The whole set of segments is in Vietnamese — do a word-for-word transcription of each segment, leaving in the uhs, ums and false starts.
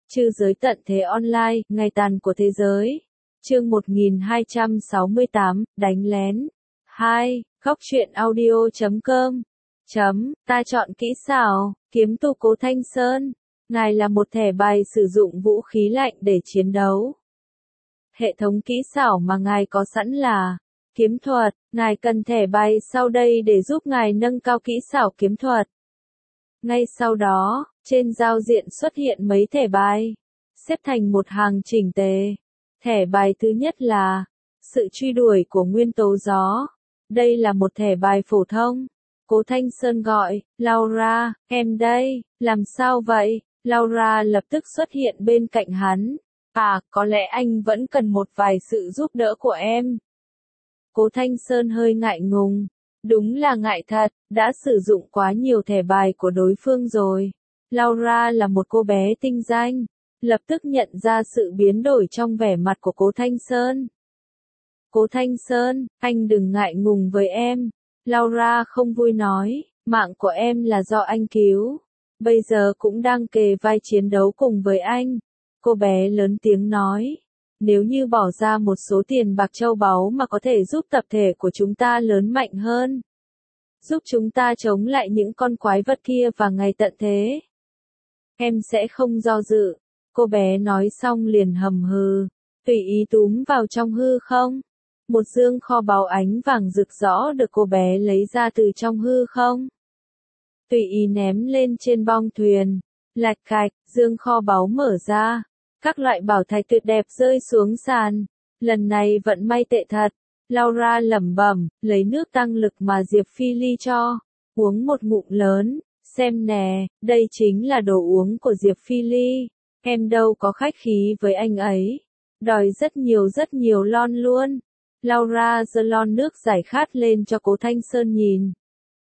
Trư giới tận thế online, ngày tàn của thế giới. Chương một nghìn hai trăm sáu mươi tám, đánh lén. hai. Góc truyện audio chấm com. Chấm, ta chọn kỹ xảo, kiếm tu Cố Thanh Sơn. Ngài là một thẻ bài sử dụng vũ khí lạnh để chiến đấu. Hệ thống kỹ xảo mà ngài có sẵn là kiếm thuật, ngài cần thẻ bài sau đây để giúp ngài nâng cao kỹ xảo kiếm thuật. Ngay sau đó, trên giao diện xuất hiện mấy thẻ bài, xếp thành một hàng chỉnh tề. Thẻ bài thứ nhất là sự truy đuổi của nguyên tố gió. Đây là một thẻ bài phổ thông. Cố Thanh Sơn gọi, Laura, em đây, làm sao vậy? Laura lập tức xuất hiện bên cạnh hắn. À, có lẽ anh vẫn cần một vài sự giúp đỡ của em. Cố Thanh Sơn hơi ngại ngùng. Đúng là ngại thật, đã sử dụng quá nhiều thẻ bài của đối phương rồi. Laura là một cô bé tinh danh, lập tức nhận ra sự biến đổi trong vẻ mặt của Cố Thanh Sơn. Cố Thanh Sơn, anh đừng ngại ngùng với em. Laura không vui nói, mạng của em là do anh cứu. Bây giờ cũng đang kề vai chiến đấu cùng với anh. Cô bé lớn tiếng nói. Nếu như bỏ ra một số tiền bạc châu báu mà có thể giúp tập thể của chúng ta lớn mạnh hơn. Giúp chúng ta chống lại những con quái vật kia vào ngày tận thế. Em sẽ không do dự. Cô bé nói xong liền hầm hừ. Tùy ý túm vào trong hư không. Một dương kho báu ánh vàng rực rỡ được cô bé lấy ra từ trong hư không. Tùy ý ném lên trên bong thuyền. Lạch cạch, dương kho báu mở ra. Các loại bảo thạch tuyệt đẹp rơi xuống sàn. Lần này vận may tệ thật. Laura lẩm bẩm, lấy nước tăng lực mà Diệp Phi Ly cho. Uống một ngụm lớn. Xem nè, đây chính là đồ uống của Diệp Phi Ly. Em đâu có khách khí với anh ấy. Đòi rất nhiều rất nhiều lon luôn. Laura giơ lon nước giải khát lên cho Cố Thanh Sơn nhìn.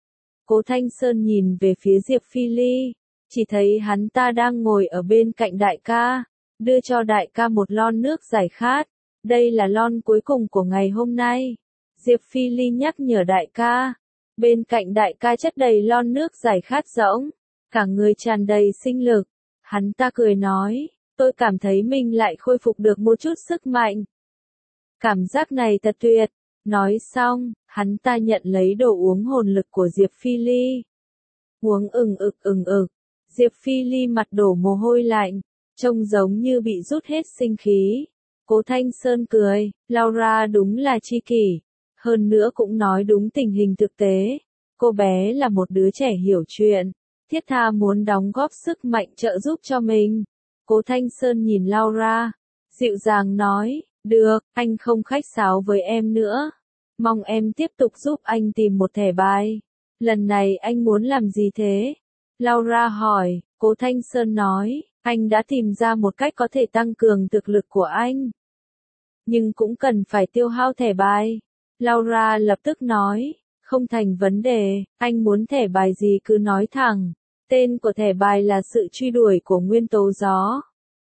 Cố Thanh Sơn nhìn về phía Diệp Phi Ly. Chỉ thấy hắn ta đang ngồi ở bên cạnh đại ca. Đưa cho đại ca một lon nước giải khát. Đây là lon cuối cùng của ngày hôm nay. Diệp Phi Ly nhắc nhở đại ca. Bên cạnh đại ca chất đầy lon nước giải khát rỗng. Cả người tràn đầy sinh lực. Hắn ta cười nói. Tôi cảm thấy mình lại khôi phục được một chút sức mạnh. Cảm giác này thật tuyệt. Nói xong, hắn ta nhận lấy đồ uống hồn lực của Diệp Phi Ly. Uống ừng ực ừng ực. Diệp Phi Ly mặt đổ mồ hôi lạnh. Trông giống như bị rút hết sinh khí. Cố Thanh Sơn cười, Laura đúng là tri kỷ. Hơn nữa cũng nói đúng tình hình thực tế. Cô bé là một đứa trẻ hiểu chuyện. Thiết tha muốn đóng góp sức mạnh trợ giúp cho mình. Cố Thanh Sơn nhìn Laura. Dịu dàng nói, được, anh không khách sáo với em nữa. Mong em tiếp tục giúp anh tìm một thẻ bài. Lần này anh muốn làm gì thế? Laura hỏi, Cố Thanh Sơn nói. Anh đã tìm ra một cách có thể tăng cường thực lực của anh. Nhưng cũng cần phải tiêu hao thẻ bài. Laura lập tức nói, không thành vấn đề, anh muốn thẻ bài gì cứ nói thẳng. Tên của thẻ bài là sự truy đuổi của nguyên tố gió.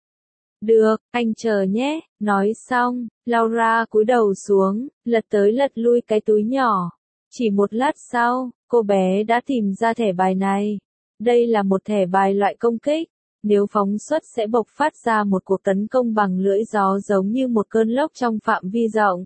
Được, anh chờ nhé, nói xong, Laura cúi đầu xuống, lật tới lật lui cái túi nhỏ. Chỉ một lát sau, cô bé đã tìm ra thẻ bài này. Đây là một thẻ bài loại công kích. Nếu phóng xuất sẽ bộc phát ra một cuộc tấn công bằng lưỡi gió giống như một cơn lốc trong phạm vi rộng.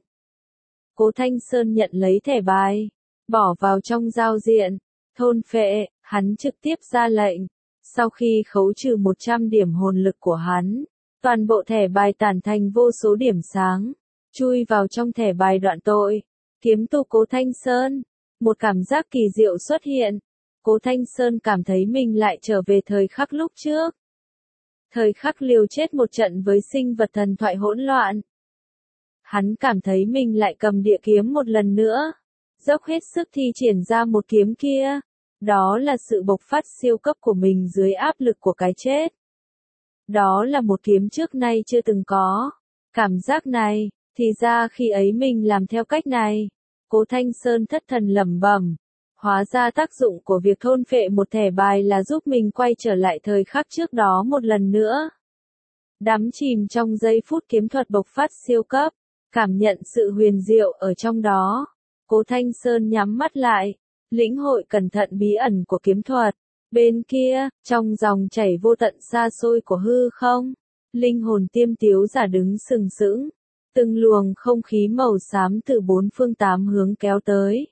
Cố Thanh Sơn nhận lấy thẻ bài, bỏ vào trong giao diện, thôn phệ, hắn trực tiếp ra lệnh. Sau khi khấu trừ một trăm điểm hồn lực của hắn, toàn bộ thẻ bài tản thành vô số điểm sáng, chui vào trong thẻ bài đoạn tội. Kiếm tu Cố Thanh Sơn, một cảm giác kỳ diệu xuất hiện. Cố Thanh Sơn cảm thấy mình lại trở về thời khắc lúc trước. Thời khắc liều chết một trận với sinh vật thần thoại hỗn loạn. Hắn cảm thấy mình lại cầm địa kiếm một lần nữa. Dốc hết sức thi triển ra một kiếm kia. Đó là sự bộc phát siêu cấp của mình dưới áp lực của cái chết. Đó là một kiếm trước nay chưa từng có. Cảm giác này, thì ra khi ấy mình làm theo cách này. Cố Thanh Sơn thất thần lẩm bẩm. Hóa ra tác dụng của việc thôn phệ một thẻ bài là giúp mình quay trở lại thời khắc trước đó một lần nữa. Đắm chìm trong giây phút kiếm thuật bộc phát siêu cấp, cảm nhận sự huyền diệu ở trong đó. Cố Thanh Sơn nhắm mắt lại, lĩnh hội cẩn thận bí ẩn của kiếm thuật. Bên kia, trong dòng chảy vô tận xa xôi của hư không, linh hồn tiêm tiếu giả đứng sừng sững. Từng luồng không khí màu xám từ bốn phương tám hướng kéo tới,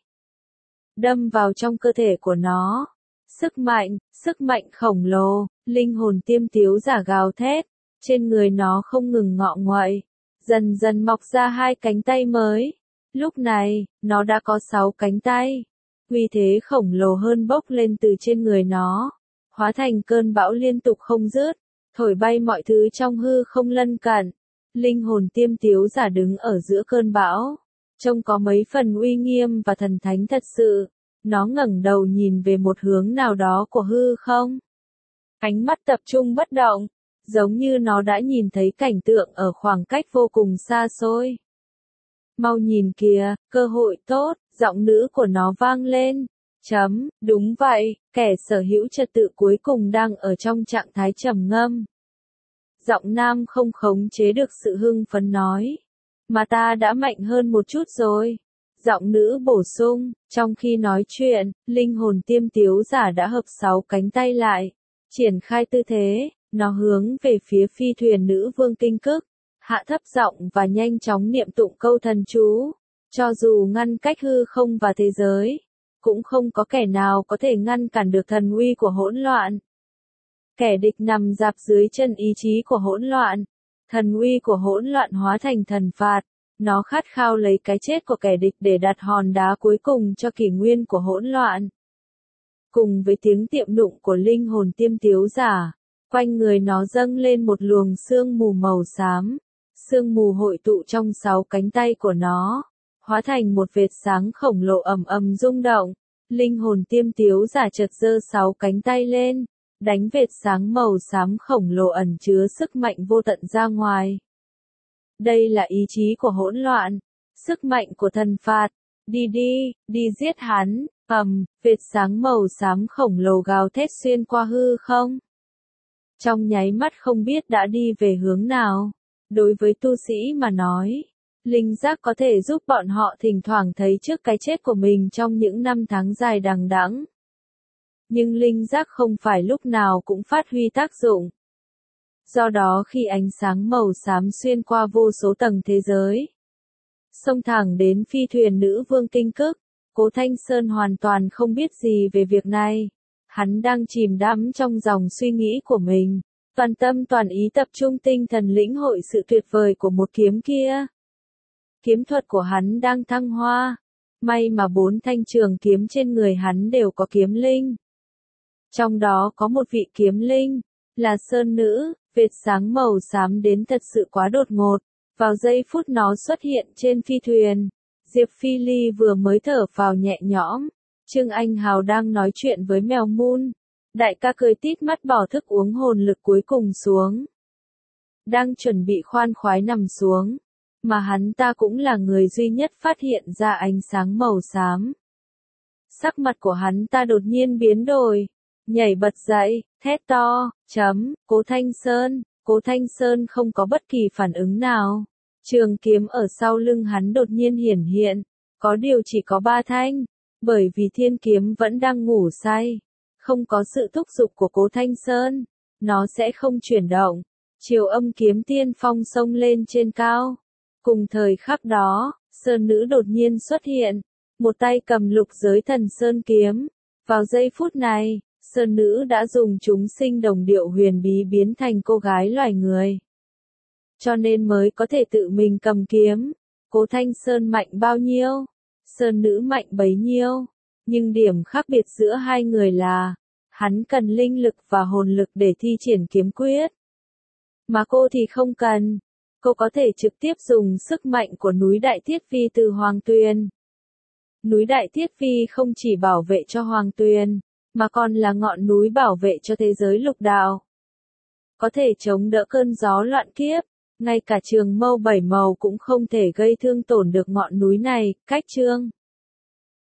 đâm vào trong cơ thể của nó. Sức mạnh, sức mạnh khổng lồ, linh hồn tiêm tiếu giả gào thét, trên người nó không ngừng ngọ nguậy, dần dần mọc ra hai cánh tay mới. Lúc này, nó đã có sáu cánh tay. Uy thế khổng lồ hơn bốc lên từ trên người nó, hóa thành cơn bão liên tục không dứt, thổi bay mọi thứ trong hư không lân cận. Linh hồn tiêm tiếu giả đứng ở giữa cơn bão, trông có mấy phần uy nghiêm và thần thánh thật sự. Nó ngẩng đầu nhìn về một hướng nào đó của hư không. Ánh mắt tập trung bất động, giống như nó đã nhìn thấy cảnh tượng ở khoảng cách vô cùng xa xôi. Mau nhìn kìa, cơ hội tốt, giọng nữ của nó vang lên. Chấm, đúng vậy, kẻ sở hữu trật tự cuối cùng đang ở trong trạng thái trầm ngâm. Giọng nam không khống chế được sự hưng phấn nói. Mà ta đã mạnh hơn một chút rồi. Giọng nữ bổ sung, trong khi nói chuyện, linh hồn tiêm tiếu giả đã hợp sáu cánh tay lại. Triển khai tư thế, nó hướng về phía phi thuyền nữ vương kinh cức. Hạ thấp giọng và nhanh chóng niệm tụng câu thần chú. Cho dù ngăn cách hư không và thế giới, cũng không có kẻ nào có thể ngăn cản được thần uy của hỗn loạn. Kẻ địch nằm dạp dưới chân ý chí của hỗn loạn. Thần uy của hỗn loạn hóa thành thần phạt. Nó khát khao lấy cái chết của kẻ địch để đặt hòn đá cuối cùng cho kỷ nguyên của hỗn loạn. Cùng với tiếng tiệm nụng của linh hồn tiêm tiếu giả, quanh người nó dâng lên một luồng sương mù màu xám. Sương mù hội tụ trong sáu cánh tay của nó, hóa thành một vệt sáng khổng lồ ầm ầm rung động. Linh hồn tiêm tiếu giả chợt giơ sáu cánh tay lên, đánh vệt sáng màu xám khổng lồ ẩn chứa sức mạnh vô tận ra ngoài. Đây là ý chí của hỗn loạn, sức mạnh của thần phạt. Đi đi, đi giết hắn, ầm, vệt sáng màu xám khổng lồ gào thét xuyên qua hư không. Trong nháy mắt không biết đã đi về hướng nào. Đối với tu sĩ mà nói, linh giác có thể giúp bọn họ thỉnh thoảng thấy trước cái chết của mình trong những năm tháng dài đằng đẵng. Nhưng linh giác không phải lúc nào cũng phát huy tác dụng. Do đó khi ánh sáng màu xám xuyên qua vô số tầng thế giới, xông thẳng đến phi thuyền nữ vương kinh cức, Cố Thanh Sơn hoàn toàn không biết gì về việc này. Hắn đang chìm đắm trong dòng suy nghĩ của mình, toàn tâm toàn ý tập trung tinh thần lĩnh hội sự tuyệt vời của một kiếm kia. Kiếm thuật của hắn đang thăng hoa, may mà bốn thanh trường kiếm trên người hắn đều có kiếm linh. Trong đó có một vị kiếm linh, là Sơn Nữ, vệt sáng màu xám đến thật sự quá đột ngột. Vào giây phút nó xuất hiện trên phi thuyền, Diệp Phi Ly vừa mới thở phào nhẹ nhõm. Trương Anh Hào đang nói chuyện với mèo Moon. Đại ca cười tít mắt bỏ thức uống hồn lực cuối cùng xuống. Đang chuẩn bị khoan khoái nằm xuống. Mà hắn ta cũng là người duy nhất phát hiện ra ánh sáng màu xám. Sắc mặt của hắn ta đột nhiên biến đổi. Nhảy bật dậy, thét to, chấm, Cố Thanh Sơn. Cố Thanh Sơn không có bất kỳ phản ứng nào. Trường kiếm ở sau lưng hắn đột nhiên hiển hiện. Có điều chỉ có ba thanh. Bởi vì thiên kiếm vẫn đang ngủ say. Không có sự thúc giục của Cố Thanh Sơn, nó sẽ không chuyển động. Chiều âm kiếm tiên phong xông lên trên cao. Cùng thời khắc đó, Sơn Nữ đột nhiên xuất hiện. Một tay cầm lục giới thần Sơn kiếm. Vào giây phút này, Sơn Nữ đã dùng chúng sinh đồng điệu huyền bí biến thành cô gái loài người. Cho nên mới có thể tự mình cầm kiếm. Cố Thanh Sơn mạnh bao nhiêu? Sơn Nữ mạnh bấy nhiêu? Nhưng điểm khác biệt giữa hai người là, hắn cần linh lực và hồn lực để thi triển kiếm quyết. Mà cô thì không cần. Cô có thể trực tiếp dùng sức mạnh của núi Đại Thiết Vi từ Hoàng Tuyền. Núi Đại Thiết Vi không chỉ bảo vệ cho Hoàng Tuyền, mà còn là ngọn núi bảo vệ cho thế giới lục đạo. Có thể chống đỡ cơn gió loạn kiếp, ngay cả trường mâu bảy màu cũng không thể gây thương tổn được ngọn núi này, cách chương.